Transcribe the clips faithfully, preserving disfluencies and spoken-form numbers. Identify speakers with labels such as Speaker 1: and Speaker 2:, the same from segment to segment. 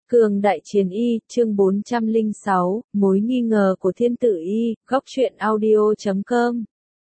Speaker 1: Cường đại chiến y, chương bốn trăm lẻ sáu, mối nghi ngờ của thiên tử y, góc truyện audio chấm com.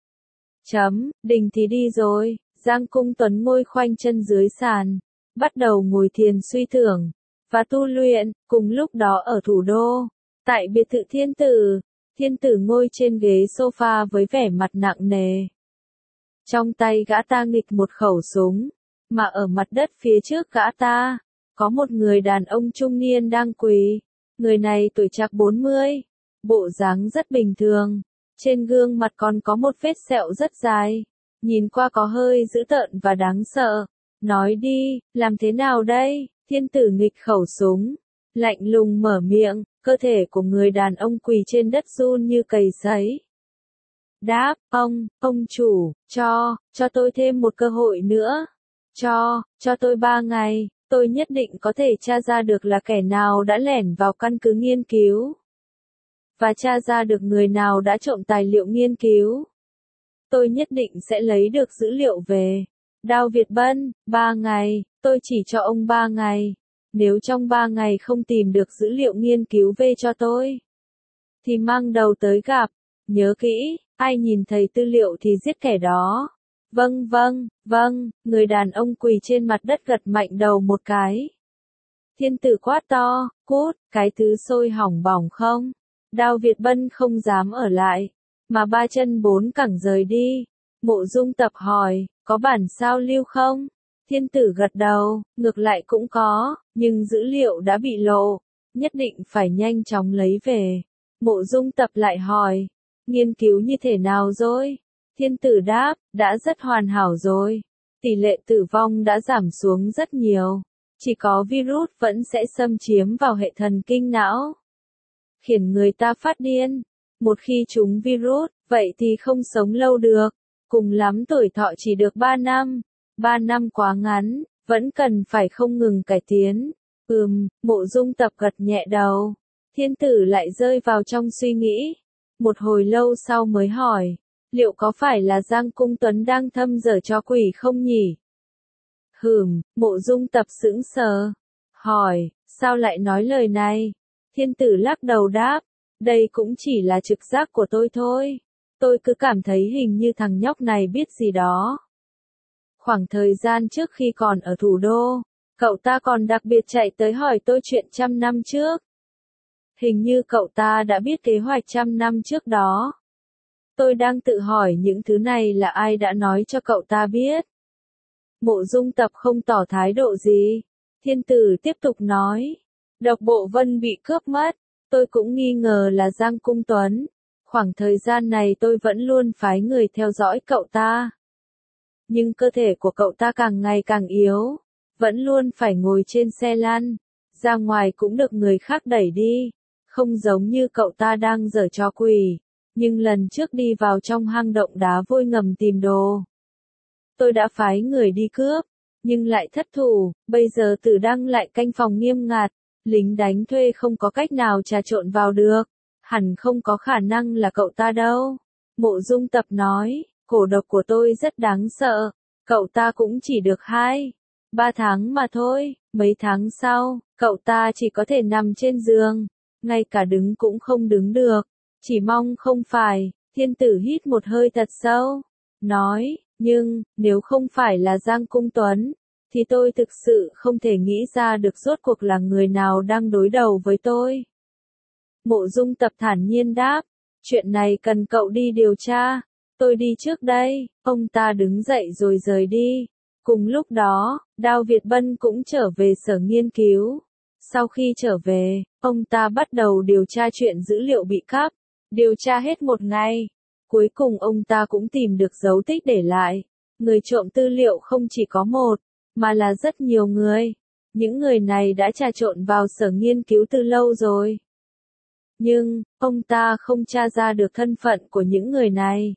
Speaker 1: Chấm, đình thì đi rồi, Giang Cung Tuấn ngồi khoanh chân dưới sàn, bắt đầu ngồi thiền suy tưởng, và tu luyện, cùng lúc đó ở thủ đô, tại biệt thự thiên tử, thiên tử ngồi trên ghế sofa với vẻ mặt nặng nề. Trong tay gã ta nghịch một khẩu súng, mà ở mặt đất phía trước gã ta, có một người đàn ông trung niên đang quỳ. Người này tuổi trạc bốn mươi, bộ dáng rất bình thường, trên gương mặt còn có một vết sẹo rất dài, nhìn qua có hơi dữ tợn và đáng sợ. Nói đi, làm thế nào đây? Thiên tử nghịch khẩu súng, lạnh lùng mở miệng, cơ thể của người đàn ông quỳ trên đất run như cầy sấy. Đáp, ông, ông chủ, cho, cho tôi thêm một cơ hội nữa. Cho, cho tôi ba ngày. Tôi nhất định có thể tra ra được là kẻ nào đã lẻn vào căn cứ nghiên cứu. Và tra ra được người nào đã trộm tài liệu nghiên cứu. Tôi nhất định sẽ lấy được dữ liệu về. Đao Việt Bân, ba ngày, tôi chỉ cho ông ba ngày. Nếu trong ba ngày không tìm được dữ liệu nghiên cứu về cho tôi, thì mang đầu tới gặp. Nhớ kỹ, ai nhìn thấy tư liệu thì giết kẻ đó. Vâng vâng, vâng, người đàn ông quỳ trên mặt đất gật mạnh đầu một cái. Thiên tử quát to, cút, cái thứ sôi hỏng bỏng không? Đao Việt Bân không dám ở lại, mà ba chân bốn cẳng rời đi. Mộ Dung Tập hỏi, có bản sao lưu không? Thiên tử gật đầu, ngược lại cũng có, nhưng dữ liệu đã bị lộ, nhất định phải nhanh chóng lấy về. Mộ Dung Tập lại hỏi, nghiên cứu như thế nào rồi? Thiên tử đáp, đã rất hoàn hảo rồi. Tỷ lệ tử vong đã giảm xuống rất nhiều. Chỉ có virus vẫn sẽ xâm chiếm vào hệ thần kinh não, khiến người ta phát điên. Một khi trúng virus, vậy thì không sống lâu được. Cùng lắm tuổi thọ chỉ được ba năm. ba năm quá ngắn, vẫn cần phải không ngừng cải tiến. Ừm, Mộ Dung Tập gật nhẹ đầu. Thiên tử lại rơi vào trong suy nghĩ. Một hồi lâu sau mới hỏi. Liệu có phải là Giang Cung Tuấn đang thâm dở cho quỷ không nhỉ? Hừm, Mộ Dung Tập sững sờ. Hỏi, sao lại nói lời này? Thiên tử lắc đầu đáp, đây cũng chỉ là trực giác của tôi thôi. Tôi cứ cảm thấy hình như thằng nhóc này biết gì đó. Khoảng thời gian trước khi còn ở thủ đô, cậu ta còn đặc biệt chạy tới hỏi tôi chuyện trăm năm trước. Hình như cậu ta đã biết kế hoạch trăm năm trước đó. Tôi đang tự hỏi những thứ này là ai đã nói cho cậu ta biết. Mộ Dung Tập không tỏ thái độ gì. Thiên tử tiếp tục nói. Độc Bộ Vân bị cướp mất. Tôi cũng nghi ngờ là Giang Cung Tuấn. Khoảng thời gian này tôi vẫn luôn phái người theo dõi cậu ta. Nhưng cơ thể của cậu ta càng ngày càng yếu. Vẫn luôn phải ngồi trên xe lăn. Ra ngoài cũng được người khác đẩy đi. Không giống như cậu ta đang giở trò quỷ. Nhưng lần trước đi vào trong hang động đá vôi ngầm tìm đồ, tôi đã phái người đi cướp, nhưng lại thất thủ. Bây giờ Tử Đăng lại canh phòng nghiêm ngặt, lính đánh thuê không có cách nào trà trộn vào được. Hẳn không có khả năng là cậu ta đâu. Mộ Dung Tập nói, cổ độc của tôi rất đáng sợ. Cậu ta cũng chỉ được hai, ba tháng mà thôi. Mấy tháng sau, cậu ta chỉ có thể nằm trên giường, ngay cả đứng cũng không đứng được. Chỉ mong không phải. Thiên tử hít một hơi thật sâu, nói, nhưng, nếu không phải là Giang Cung Tuấn, thì tôi thực sự không thể nghĩ ra được rốt cuộc là người nào đang đối đầu với tôi. Mộ Dung Tập thản nhiên đáp, chuyện này cần cậu đi điều tra, tôi đi trước đây. Ông ta đứng dậy rồi rời đi. Cùng lúc đó, Đao Việt Bân cũng trở về sở nghiên cứu. Sau khi trở về, ông ta bắt đầu điều tra chuyện dữ liệu bị cắp. Điều tra hết một ngày, cuối cùng ông ta cũng tìm được dấu tích để lại. Người trộm tư liệu không chỉ có một, mà là rất nhiều người. Những người này đã trà trộn vào sở nghiên cứu từ lâu rồi. Nhưng, ông ta không tra ra được thân phận của những người này.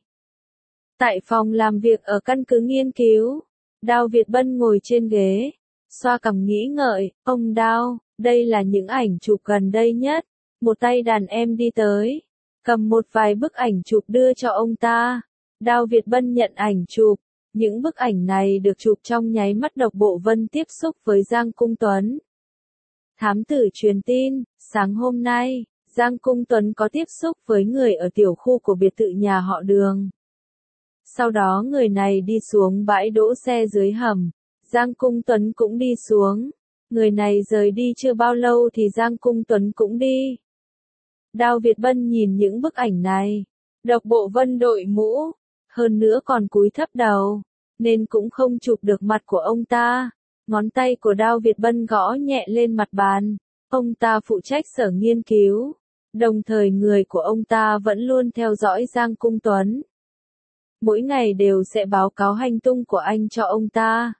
Speaker 1: Tại phòng làm việc ở căn cứ nghiên cứu, Đao Việt Bân ngồi trên ghế, xoa cằm nghĩ ngợi, ông Đao, đây là những ảnh chụp gần đây nhất. Một tay đàn em đi tới, cầm một vài bức ảnh chụp đưa cho ông ta. Đao Việt Bân nhận ảnh chụp. Những bức ảnh này được chụp trong nháy mắt Độc Bộ Vân tiếp xúc với Giang Cung Tuấn. Thám tử truyền tin, sáng hôm nay, Giang Cung Tuấn có tiếp xúc với người ở tiểu khu của biệt thự nhà họ Đường. Sau đó người này đi xuống bãi đỗ xe dưới hầm, Giang Cung Tuấn cũng đi xuống. Người này rời đi chưa bao lâu thì Giang Cung Tuấn cũng đi. Đao Việt Bân nhìn những bức ảnh này, Độc Bộ Vân đội mũ, hơn nữa còn cúi thấp đầu, nên cũng không chụp được mặt của ông ta. Ngón tay của Đao Việt Bân gõ nhẹ lên mặt bàn, ông ta phụ trách sở nghiên cứu, đồng thời người của ông ta vẫn luôn theo dõi Giang Cung Tuấn. Mỗi ngày đều sẽ báo cáo hành tung của anh cho ông ta.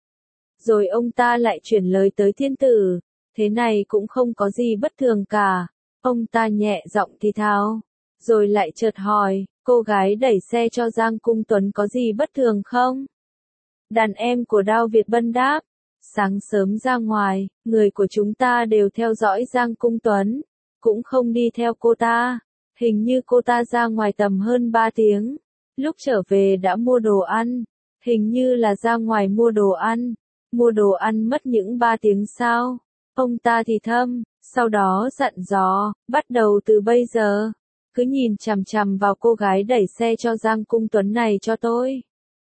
Speaker 1: Rồi ông ta lại chuyển lời tới thiên tử, thế này cũng không có gì bất thường cả. Ông ta nhẹ giọng thì thào, rồi lại chợt hỏi, cô gái đẩy xe cho Giang Cung Tuấn có gì bất thường không? Đàn em của Đao Việt Bân đáp, sáng sớm ra ngoài, người của chúng ta đều theo dõi Giang Cung Tuấn, cũng không đi theo cô ta. Hình như cô ta ra ngoài tầm hơn ba tiếng, lúc trở về đã mua đồ ăn, hình như là ra ngoài mua đồ ăn, mua đồ ăn mất những ba tiếng sao? Ông ta thì thầm, sau đó dặn dò, bắt đầu từ bây giờ, cứ nhìn chằm chằm vào cô gái đẩy xe cho Giang Cung Tuấn này cho tôi.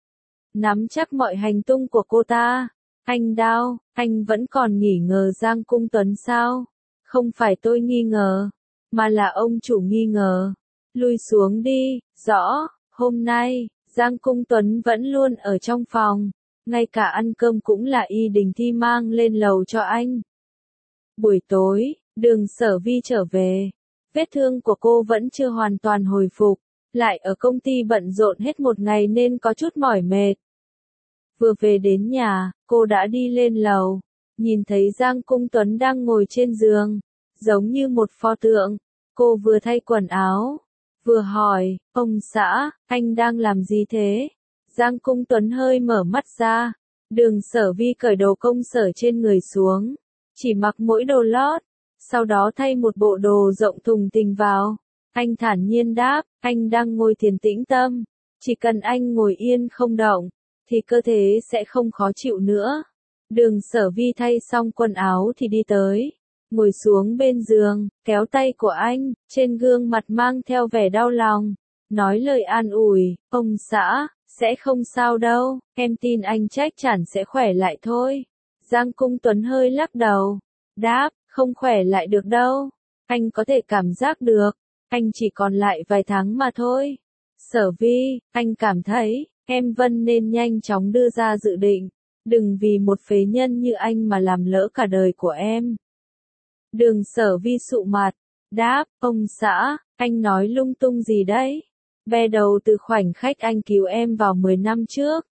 Speaker 1: Nắm chắc mọi hành tung của cô ta. Anh Đao, anh vẫn còn nghi ngờ Giang Cung Tuấn sao? Không phải tôi nghi ngờ, mà là ông chủ nghi ngờ. Lui xuống đi, rõ, hôm nay, Giang Cung Tuấn vẫn luôn ở trong phòng, ngay cả ăn cơm cũng là Y Đình Thi mang lên lầu cho anh. Buổi tối, Đường Sở Vi trở về, vết thương của cô vẫn chưa hoàn toàn hồi phục, lại ở công ty bận rộn hết một ngày nên có chút mỏi mệt. Vừa về đến nhà, cô đã đi lên lầu, nhìn thấy Giang Cung Tuấn đang ngồi trên giường, giống như một pho tượng. Cô vừa thay quần áo, vừa hỏi, ông xã, anh đang làm gì thế? Giang Cung Tuấn hơi mở mắt ra, Đường Sở Vi cởi đồ công sở trên người xuống, chỉ mặc mỗi đồ lót, sau đó thay một bộ đồ rộng thùng thình vào. Anh thản nhiên đáp, anh đang ngồi thiền tĩnh tâm, chỉ cần anh ngồi yên không động, thì cơ thể sẽ không khó chịu nữa. Đường Sở Vi thay xong quần áo thì đi tới, ngồi xuống bên giường, kéo tay của anh, trên gương mặt mang theo vẻ đau lòng, nói lời an ủi, ông xã, sẽ không sao đâu, em tin anh chắc chắn sẽ khỏe lại thôi. Giang Cung Tuấn hơi lắc đầu, đáp, không khỏe lại được đâu, anh có thể cảm giác được, anh chỉ còn lại vài tháng mà thôi. Sở Vi, anh cảm thấy, em Vân nên nhanh chóng đưa ra dự định, đừng vì một phế nhân như anh mà làm lỡ cả đời của em. Đường Sở Vi sụ mặt, đáp, ông xã, anh nói lung tung gì đấy? Bè đầu từ khoảnh khắc anh cứu em vào mười năm trước.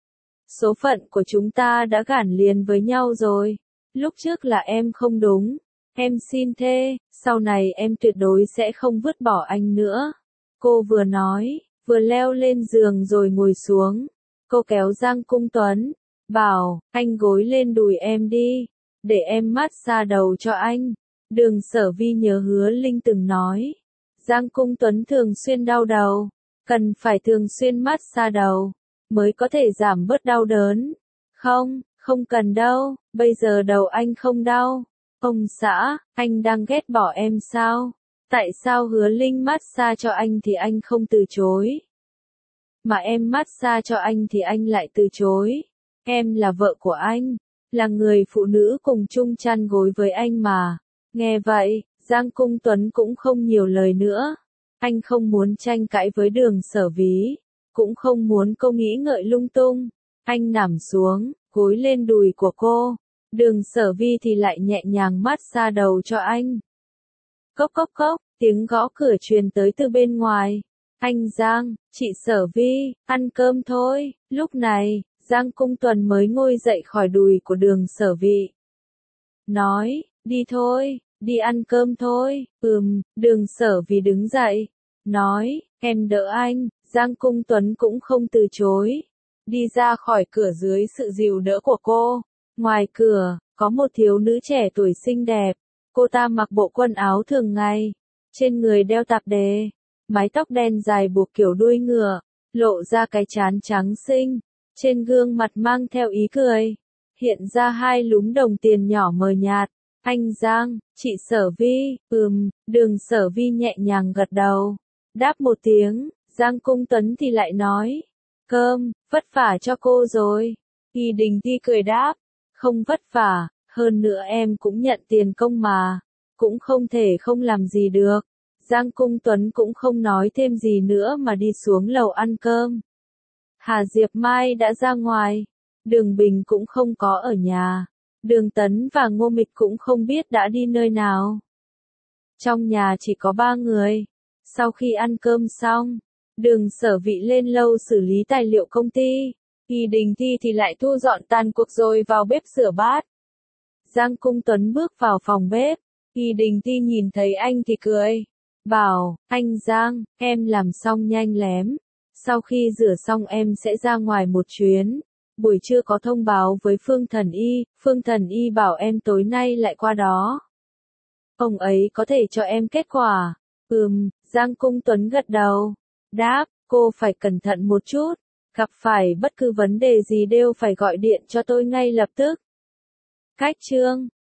Speaker 1: Số phận của chúng ta đã gắn liền với nhau rồi. Lúc trước là em không đúng. Em xin thề, sau này em tuyệt đối sẽ không vứt bỏ anh nữa. Cô vừa nói, vừa leo lên giường rồi ngồi xuống. Cô kéo Giang Cung Tuấn, bảo, anh gối lên đùi em đi, để em massage đầu cho anh. Đường Sở Vi nhớ Hứa Linh từng nói, Giang Cung Tuấn thường xuyên đau đầu, cần phải thường xuyên massage đầu, mới có thể giảm bớt đau đớn. Không, không cần đâu, bây giờ đầu anh không đau. Ông xã, anh đang ghét bỏ em sao? Tại sao Hứa Linh massage cho anh thì anh không từ chối? Mà em massage cho anh thì anh lại từ chối. Em là vợ của anh, là người phụ nữ cùng chung chăn gối với anh mà. Nghe vậy, Giang Cung Tuấn cũng không nhiều lời nữa. Anh không muốn tranh cãi với Đường Sở Vi, cũng không muốn cô nghĩ ngợi lung tung. Anh nằm xuống, gối lên đùi của cô. Đường Sở Vi thì lại nhẹ nhàng massage đầu cho anh. Cốc cốc cốc, tiếng gõ cửa truyền tới từ bên ngoài. Anh Giang, chị Sở Vi, ăn cơm thôi. Lúc này, Giang Cung Tuấn mới ngồi dậy khỏi đùi của Đường Sở Vi. Nói, đi thôi, đi ăn cơm thôi. Ừm, Đường Sở Vi đứng dậy. Nói, em đỡ anh. Giang Cung Tuấn cũng không từ chối. Đi ra khỏi cửa dưới sự dìu đỡ của cô. Ngoài cửa, có một thiếu nữ trẻ tuổi xinh đẹp. Cô ta mặc bộ quần áo thường ngày. Trên người đeo tạp dề. Mái tóc đen dài buộc kiểu đuôi ngựa. Lộ ra cái trán trắng xinh. Trên gương mặt mang theo ý cười. Hiện ra hai lúm đồng tiền nhỏ mờ nhạt. Anh Giang, chị Sở Vi, ừm, Đường Sở Vi nhẹ nhàng gật đầu. Đáp một tiếng, Giang Cung Tuấn thì lại nói, cơm, vất vả cho cô rồi. Y Đình Thi cười đáp, không vất vả, hơn nữa em cũng nhận tiền công mà, cũng không thể không làm gì được. Giang Cung Tuấn cũng không nói thêm gì nữa mà đi xuống lầu ăn cơm. Hà Diệp Mai đã ra ngoài, Đường Bình cũng không có ở nhà, Đường Tấn và Ngô Mịch cũng không biết đã đi nơi nào. Trong nhà chỉ có ba người. Sau khi ăn cơm xong, Đường Sở Vị lên lâu xử lý tài liệu công ty, Y Đình Thi thì lại thu dọn tàn cuộc rồi vào bếp rửa bát. Giang Cung Tuấn bước vào phòng bếp, Y Đình Thi nhìn thấy anh thì cười, bảo, anh Giang, em làm xong nhanh lém. Sau khi rửa xong em sẽ ra ngoài một chuyến. Buổi trưa có thông báo với Phương Thần Y, Phương Thần Y bảo em tối nay lại qua đó. Ông ấy có thể cho em kết quả. Ừm, Giang Cung Tuấn gật đầu. Đáp, cô phải cẩn thận một chút. Gặp phải bất cứ vấn đề gì đều phải gọi điện cho tôi ngay lập tức. Cách chương